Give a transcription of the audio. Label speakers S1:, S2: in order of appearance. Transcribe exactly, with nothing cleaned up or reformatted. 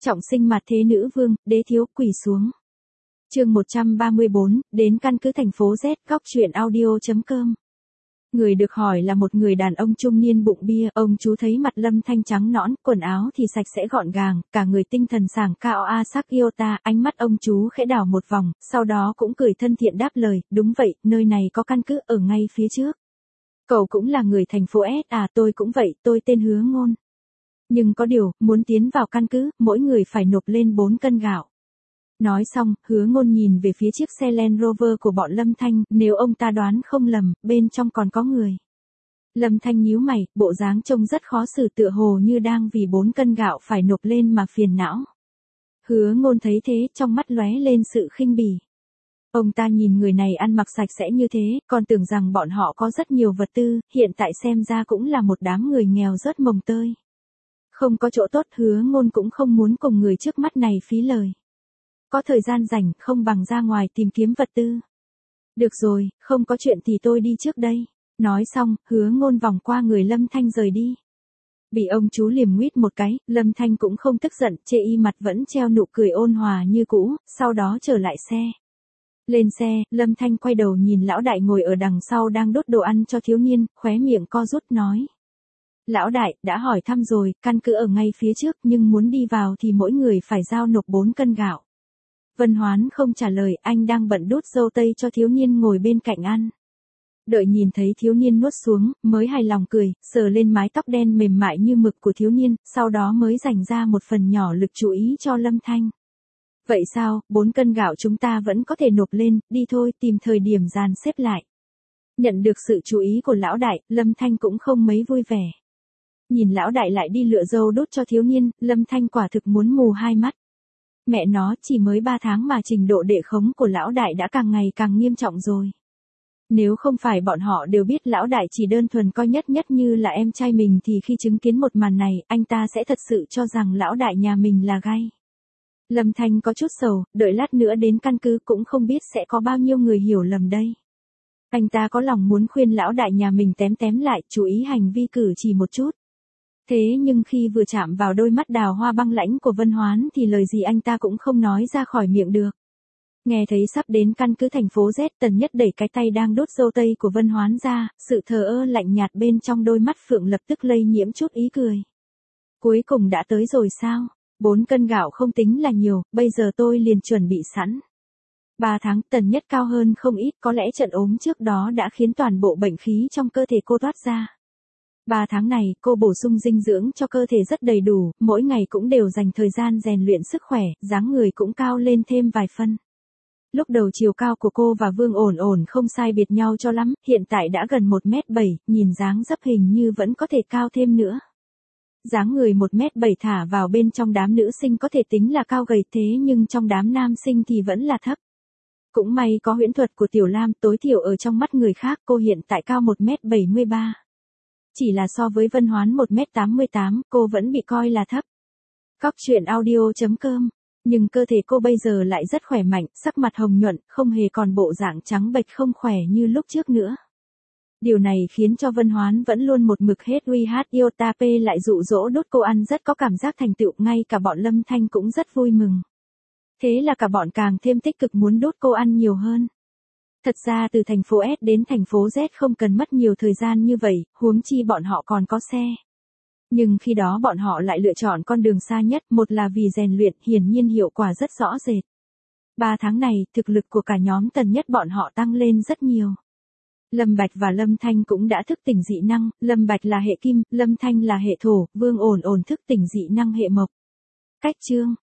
S1: Trọng sinh mặt thế nữ vương, đế thiếu quỳ xuống. Chương một trăm ba mươi bốn, đến căn cứ thành phố Z, góc truyện audio.com. Người được hỏi là một người đàn ông trung niên bụng bia, ông chú thấy mặt Lâm Thanh trắng nõn, quần áo thì sạch sẽ gọn gàng, cả người tinh thần sảng cao a sắc yêu ta, ánh mắt ông chú khẽ đảo một vòng, sau đó cũng cười thân thiện đáp lời, đúng vậy, nơi này có căn cứ ở ngay phía trước. Cậu cũng là người thành phố S à, tôi cũng vậy, tôi tên Hứa Ngôn. Nhưng có điều, muốn tiến vào căn cứ, mỗi người phải nộp lên bốn cân gạo. Nói xong, Hứa Ngôn nhìn về phía chiếc xe Land Rover của bọn Lâm Thanh, nếu ông ta đoán không lầm, bên trong còn có người. Lâm Thanh nhíu mày, bộ dáng trông rất khó xử tựa hồ như đang vì bốn cân gạo phải nộp lên mà phiền não. Hứa Ngôn thấy thế, trong mắt lóe lên sự khinh bỉ. Ông ta nhìn người này ăn mặc sạch sẽ như thế, còn tưởng rằng bọn họ có rất nhiều vật tư, hiện tại xem ra cũng là một đám người nghèo rớt mồng tơi. Không có chỗ tốt, Hứa Ngôn cũng không muốn cùng người trước mắt này phí lời. Có thời gian rảnh, không bằng ra ngoài tìm kiếm vật tư. Được rồi, không có chuyện thì tôi đi trước đây. Nói xong, Hứa Ngôn vòng qua người Lâm Thanh rời đi. Bị ông chú liềm nguýt một cái, Lâm Thanh cũng không tức giận, chê y mặt vẫn treo nụ cười ôn hòa như cũ, sau đó trở lại xe. Lên xe, Lâm Thanh quay đầu nhìn lão đại ngồi ở đằng sau đang đốt đồ ăn cho thiếu niên, khóe miệng co rút nói. Lão đại, đã hỏi thăm rồi, căn cứ ở ngay phía trước nhưng muốn đi vào thì mỗi người phải giao nộp bốn cân gạo. Vân Hoán không trả lời, anh đang bận đút dâu tây cho thiếu niên ngồi bên cạnh ăn. Đợi nhìn thấy thiếu niên nuốt xuống, mới hài lòng cười, sờ lên mái tóc đen mềm mại như mực của thiếu niên, sau đó mới dành ra một phần nhỏ lực chú ý cho Lâm Thanh. Vậy sao, bốn cân gạo chúng ta vẫn có thể nộp lên, đi thôi, tìm thời điểm dàn xếp lại. Nhận được sự chú ý của lão đại, Lâm Thanh cũng không mấy vui vẻ. Nhìn lão đại lại đi lựa dâu đút cho thiếu niên, Lâm Thanh quả thực muốn mù hai mắt. Mẹ nó, chỉ mới ba tháng mà trình độ đệ khống của lão đại đã càng ngày càng nghiêm trọng rồi. Nếu không phải bọn họ đều biết lão đại chỉ đơn thuần coi nhất nhất như là em trai mình thì khi chứng kiến một màn này, anh ta sẽ thật sự cho rằng lão đại nhà mình là gay. Lâm Thanh có chút sầu, đợi lát nữa đến căn cứ cũng không biết sẽ có bao nhiêu người hiểu lầm đây. Anh ta có lòng muốn khuyên lão đại nhà mình tém tém lại, chú ý hành vi cử chỉ một chút. Thế nhưng khi vừa chạm vào đôi mắt đào hoa băng lãnh của Vân Hoán thì lời gì anh ta cũng không nói ra khỏi miệng được. Nghe thấy sắp đến căn cứ thành phố Z, Tần Nhất đẩy cái tay đang đốt dâu tây của Vân Hoán ra, sự thờ ơ lạnh nhạt bên trong đôi mắt Phượng lập tức lây nhiễm chút ý cười. Cuối cùng đã tới rồi sao? Bốn cân gạo không tính là nhiều, bây giờ tôi liền chuẩn bị sẵn. Ba tháng, Tần Nhất cao hơn không ít, có lẽ trận ốm trước đó đã khiến toàn bộ bệnh khí trong cơ thể cô toát ra. Ba tháng này, cô bổ sung dinh dưỡng cho cơ thể rất đầy đủ, mỗi ngày cũng đều dành thời gian rèn luyện sức khỏe, dáng người cũng cao lên thêm vài phân. Lúc đầu chiều cao của cô và Vương Ổn Ổn không sai biệt nhau cho lắm, hiện tại đã gần một mét bảy, nhìn dáng dấp hình như vẫn có thể cao thêm nữa. Dáng người một mét bảy thả vào bên trong đám nữ sinh có thể tính là cao gầy thế nhưng trong đám nam sinh thì vẫn là thấp. Cũng may có huyễn thuật của Tiểu Lam, tối thiểu ở trong mắt người khác cô hiện tại cao một mét bảy mươi ba. Chỉ là so với Vân Hoán một mét tám mươi tám, cô vẫn bị coi là thấp. Góc truyện audio.com. Nhưng cơ thể cô bây giờ lại rất khỏe mạnh, sắc mặt hồng nhuận, không hề còn bộ dạng trắng bệch không khỏe như lúc trước nữa. Điều này khiến cho Vân Hoán vẫn luôn một mực hết uy hát yêu ta p lại dụ dỗ đốt cô ăn rất có cảm giác thành tựu, ngay cả bọn Lâm Thanh cũng rất vui mừng. Thế là cả bọn càng thêm tích cực muốn đốt cô ăn nhiều hơn. Thật ra từ thành phố S đến thành phố Z không cần mất nhiều thời gian như vậy, huống chi bọn họ còn có xe. Nhưng khi đó bọn họ lại lựa chọn con đường xa nhất, một là vì rèn luyện, hiển nhiên hiệu quả rất rõ rệt. Ba tháng này, thực lực của cả nhóm Tần Nhất bọn họ tăng lên rất nhiều. Lâm Bạch và Lâm Thanh cũng đã thức tỉnh dị năng, Lâm Bạch là hệ kim, Lâm Thanh là hệ thổ, Vương Ổn Ổn thức tỉnh dị năng hệ mộc. Cách chương